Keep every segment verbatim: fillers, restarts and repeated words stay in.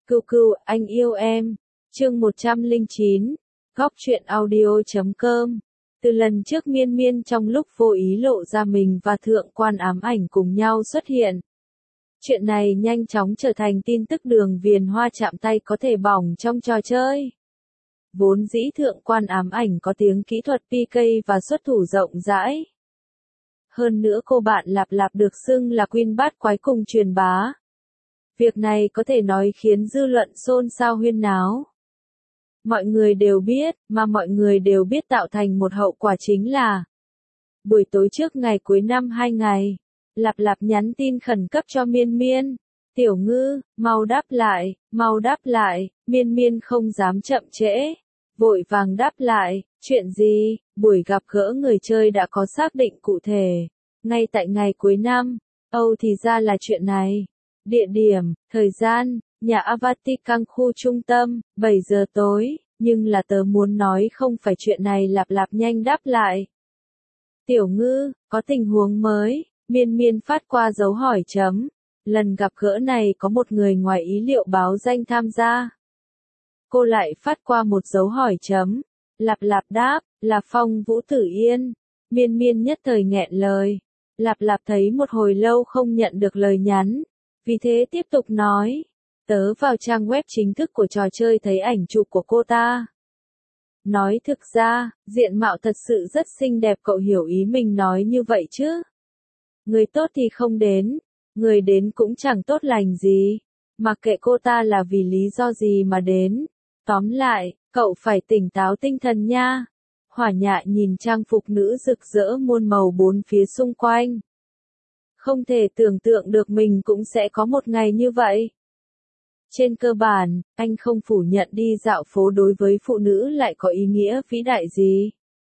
Cừu cừu, anh yêu em. Chương một trăm lẻ chín. Góc truyện audio chấm com. Từ lần trước Miên Miên trong lúc vô ý lộ ra mình và Thượng quan Ám Ảnh cùng nhau xuất hiện. Chuyện này nhanh chóng trở thành tin tức Đường Viền Hoa chạm tay có thể bỏng trong trò chơi. Vốn dĩ Thượng quan Ám Ảnh có tiếng kỹ thuật pê ca và xuất thủ rộng rãi. Hơn nữa cô bạn Lạp Lạp được xưng là Queen bát quái cùng truyền bá. Việc này có thể nói khiến dư luận xôn xao huyên náo. Mọi người đều biết, mà mọi người đều biết tạo thành một hậu quả chính là buổi tối trước ngày cuối năm hai ngày, Lạp Lạp nhắn tin khẩn cấp cho Miên Miên. Tiểu Ngư, mau đáp lại, mau đáp lại, Miên Miên không dám chậm trễ. Vội vàng đáp lại, chuyện gì, buổi gặp gỡ người chơi đã có xác định cụ thể. Ngay tại ngày cuối năm, Âu thì ra là chuyện này. Địa điểm, thời gian, nhà Avatican khu trung tâm, bảy giờ tối, nhưng là tớ muốn nói không phải chuyện này. Lạp Lạp nhanh đáp lại. Tiểu Ngư, có tình huống mới, Miên Miên phát qua dấu hỏi chấm. Lần gặp gỡ này có một người ngoài ý liệu báo danh tham gia. Cô lại phát qua một dấu hỏi chấm. Lạp Lạp đáp, là Phong Vũ Tử Yên. Miên Miên nhất thời nghẹn lời. Lạp Lạp thấy một hồi lâu không nhận được lời nhắn. Vì thế tiếp tục nói, tớ vào trang web chính thức của trò chơi thấy ảnh chụp của cô ta. Nói thực ra, diện mạo thật sự rất xinh đẹp, cậu hiểu ý mình nói như vậy chứ? Người tốt thì không đến, người đến cũng chẳng tốt lành gì, mặc kệ cô ta là vì lý do gì mà đến. Tóm lại, cậu phải tỉnh táo tinh thần nha. Hỏa Nhạ nhìn trang phục nữ rực rỡ muôn màu bốn phía xung quanh. Không thể tưởng tượng được mình cũng sẽ có một ngày như vậy. Trên cơ bản, anh không phủ nhận đi dạo phố đối với phụ nữ lại có ý nghĩa vĩ đại gì.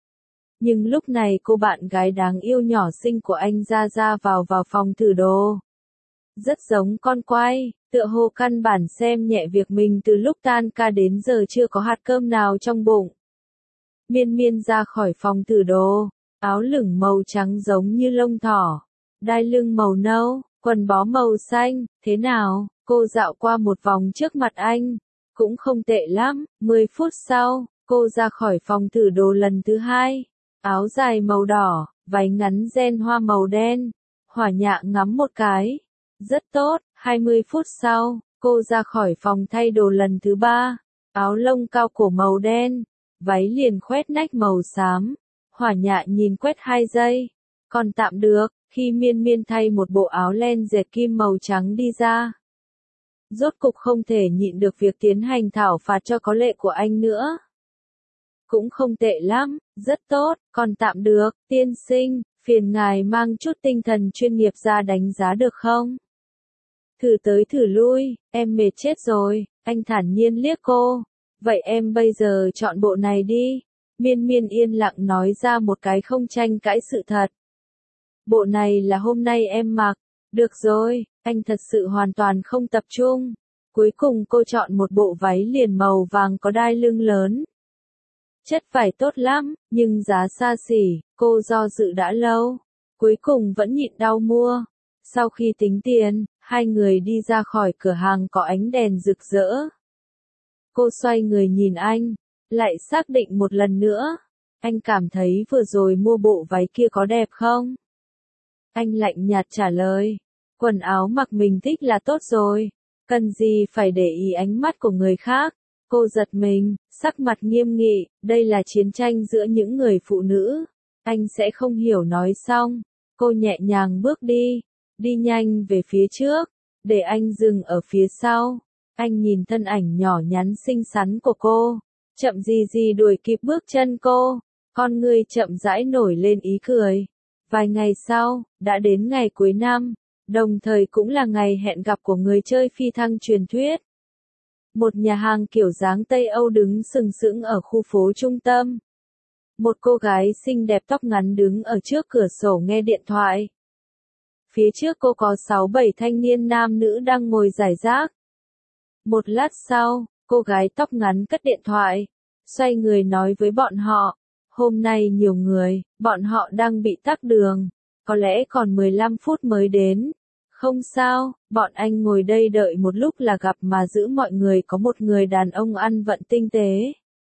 Nhưng lúc này cô bạn gái đáng yêu nhỏ xinh của anh ra ra vào vào phòng thử đồ. Rất giống con quay, tựa hồ căn bản xem nhẹ việc mình từ lúc tan ca đến giờ chưa có hạt cơm nào trong bụng. Miên Miên ra khỏi phòng thử đồ, áo lửng màu trắng giống như lông thỏ. Đai lưng màu nâu, quần bó màu xanh, thế nào? Cô dạo qua một vòng trước mặt anh. Cũng không tệ lắm. mười phút sau, cô ra khỏi phòng thử đồ lần thứ hai. Áo dài màu đỏ, váy ngắn ren hoa màu đen. Hỏa Nhạ ngắm một cái. Rất tốt. hai mươi phút sau, cô ra khỏi phòng thay đồ lần thứ ba. Áo lông cao cổ màu đen, váy liền khoét nách màu xám. Hỏa Nhạ nhìn quét hai giây. Còn tạm được. Khi Miên Miên thay một bộ áo len dệt kim màu trắng đi ra. Rốt cục không thể nhịn được việc tiến hành thảo phạt cho có lệ của anh nữa. Cũng không tệ lắm, rất tốt, còn tạm được, tiên sinh, phiền ngài mang chút tinh thần chuyên nghiệp ra đánh giá được không? Thử tới thử lui, em mệt chết rồi, anh thản nhiên liếc cô. Vậy em bây giờ chọn bộ này đi. Miên Miên yên lặng nói ra một cái không tranh cãi sự thật. Bộ này là hôm nay em mặc. Được rồi, anh thật sự hoàn toàn không tập trung. Cuối cùng cô chọn một bộ váy liền màu vàng có đai lưng lớn. Chất vải tốt lắm, nhưng giá xa xỉ, cô do dự đã lâu. Cuối cùng vẫn nhịn đau mua. Sau khi tính tiền, hai người đi ra khỏi cửa hàng có ánh đèn rực rỡ. Cô xoay người nhìn anh, lại xác định một lần nữa. Anh cảm thấy vừa rồi mua bộ váy kia có đẹp không? Anh lạnh nhạt trả lời. Quần áo mặc mình thích là tốt rồi. Cần gì phải để ý ánh mắt của người khác. Cô giật mình, sắc mặt nghiêm nghị. Đây là chiến tranh giữa những người phụ nữ. Anh sẽ không hiểu nói xong. Cô nhẹ nhàng bước đi. Đi nhanh về phía trước. Để anh dừng ở phía sau. Anh nhìn thân ảnh nhỏ nhắn xinh xắn của cô. Chậm gì gì đuổi kịp bước chân cô. Con người chậm rãi nổi lên ý cười. Vài ngày sau, đã đến ngày cuối năm, đồng thời cũng là ngày hẹn gặp của người chơi phi thăng truyền thuyết. Một nhà hàng kiểu dáng Tây Âu đứng sừng sững ở khu phố trung tâm. Một cô gái xinh đẹp tóc ngắn đứng ở trước cửa sổ nghe điện thoại. Phía trước cô có sáu bảy thanh niên nam nữ đang ngồi rải rác. Một lát sau, cô gái tóc ngắn cất điện thoại, xoay người nói với bọn họ. Hôm nay nhiều người, bọn họ đang bị tắc đường, có lẽ còn mười lăm phút mới đến. Không sao, bọn anh ngồi đây đợi một lúc là gặp mà giữ mọi người có một người đàn ông ăn vận tinh tế.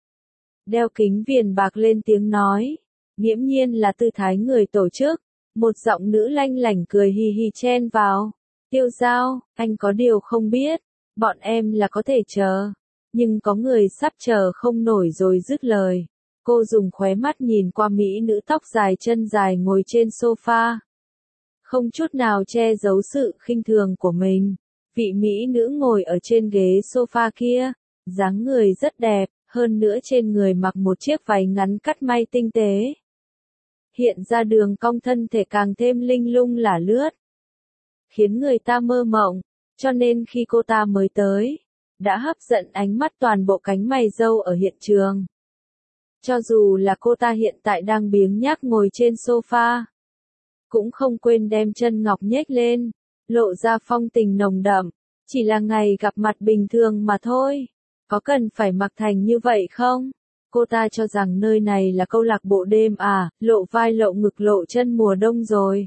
Đeo kính viền bạc lên tiếng nói, nghiễm nhiên là tư thái người tổ chức, một giọng nữ lanh lảnh cười hì hì chen vào. Tiêu Giao, anh có điều không biết, bọn em là có thể chờ, nhưng có người sắp chờ không nổi rồi dứt lời. Cô dùng khóe mắt nhìn qua mỹ nữ tóc dài chân dài ngồi trên sofa. Không chút nào che giấu sự khinh thường của mình. Vị mỹ nữ ngồi ở trên ghế sofa kia, dáng người rất đẹp, hơn nữa trên người mặc một chiếc váy ngắn cắt may tinh tế. Hiện ra đường cong thân thể càng thêm linh lung lả lướt, khiến người ta mơ mộng, cho nên khi cô ta mới tới, đã hấp dẫn ánh mắt toàn bộ cánh mày râu ở hiện trường. Cho dù là cô ta hiện tại đang biếng nhác ngồi trên sofa, cũng không quên đem chân ngọc nhếch lên, lộ ra phong tình nồng đậm, chỉ là ngày gặp mặt bình thường mà thôi. Có cần phải mặc thành như vậy không? Cô ta cho rằng nơi này là câu lạc bộ đêm à, lộ vai lộ ngực lộ chân mùa đông rồi.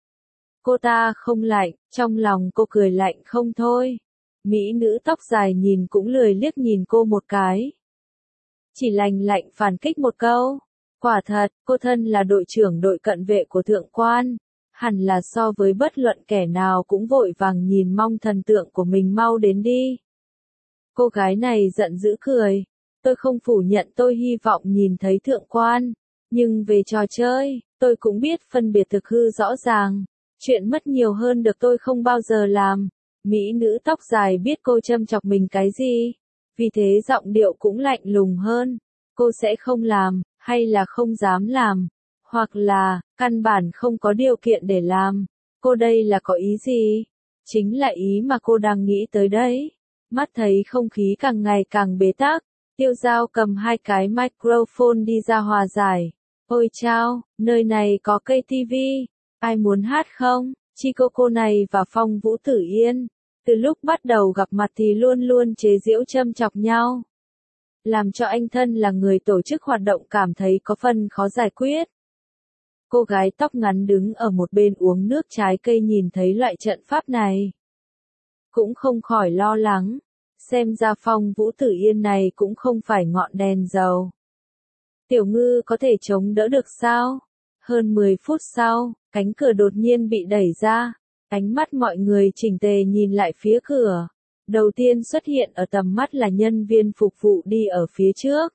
Cô ta không lạnh, trong lòng cô cười lạnh không thôi. Mỹ nữ tóc dài nhìn cũng lười liếc nhìn cô một cái. Chỉ lành lạnh phản kích một câu. Quả thật, cô thân là đội trưởng đội cận vệ của thượng quan. Hẳn là so với bất luận kẻ nào cũng vội vàng nhìn mong thần tượng của mình mau đến đi. Cô gái này giận dữ cười. Tôi không phủ nhận tôi hy vọng nhìn thấy thượng quan. Nhưng về trò chơi, tôi cũng biết phân biệt thực hư rõ ràng. Chuyện mất nhiều hơn được tôi không bao giờ làm. Mỹ nữ tóc dài biết cô châm chọc mình cái gì. Vì thế giọng điệu cũng lạnh lùng hơn. Cô sẽ không làm, hay là không dám làm. Hoặc là, căn bản không có điều kiện để làm. Cô đây là có ý gì? Chính là ý mà cô đang nghĩ tới đấy. Mắt thấy không khí càng ngày càng bế tắc. Tiêu Giao cầm hai cái microphone đi ra hòa giải. Ôi chao, nơi này có cây tivi. Ai muốn hát không? Chi cô cô này và Phong Vũ Tử Yên. Từ lúc bắt đầu gặp mặt thì luôn luôn chế giễu châm chọc nhau. Làm cho anh thân là người tổ chức hoạt động cảm thấy có phần khó giải quyết. Cô gái tóc ngắn đứng ở một bên uống nước trái cây nhìn thấy loại trận pháp này. Cũng không khỏi lo lắng. Xem ra Phong Vũ Tử Yên này cũng không phải ngọn đèn dầu. Tiểu Ngư có thể chống đỡ được sao? Hơn mười phút sau, cánh cửa đột nhiên bị đẩy ra. Ánh mắt mọi người chỉnh tề nhìn lại phía cửa. Đầu tiên xuất hiện ở tầm mắt là nhân viên phục vụ đi ở phía trước.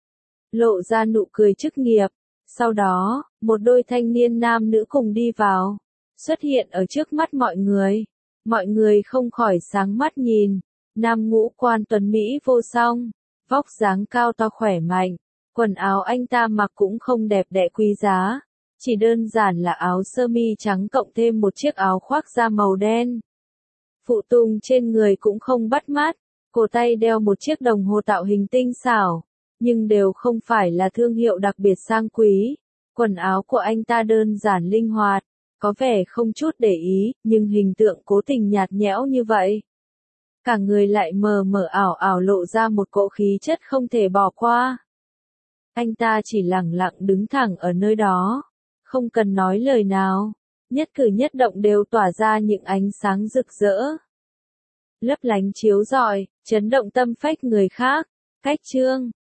Lộ ra nụ cười chức nghiệp. Sau đó, một đôi thanh niên nam nữ cùng đi vào. Xuất hiện ở trước mắt mọi người. Mọi người không khỏi sáng mắt nhìn. Nam ngũ quan tuấn Mỹ vô song. Vóc dáng cao to khỏe mạnh. Quần áo anh ta mặc cũng không đẹp đẽ quý giá. Chỉ đơn giản là áo sơ mi trắng cộng thêm một chiếc áo khoác da màu đen. Phụ tùng trên người cũng không bắt mắt, cổ tay đeo một chiếc đồng hồ tạo hình tinh xảo, nhưng đều không phải là thương hiệu đặc biệt sang quý. Quần áo của anh ta đơn giản linh hoạt, có vẻ không chút để ý, nhưng hình tượng cố tình nhạt nhẽo như vậy. Cả người lại mờ mờ ảo ảo lộ ra một cỗ khí chất không thể bỏ qua. Anh ta chỉ lẳng lặng đứng thẳng ở nơi đó. Không cần nói lời nào, nhất cử nhất động đều tỏa ra những ánh sáng rực rỡ. Lấp lánh chiếu rọi, chấn động tâm phách người khác. Cách chương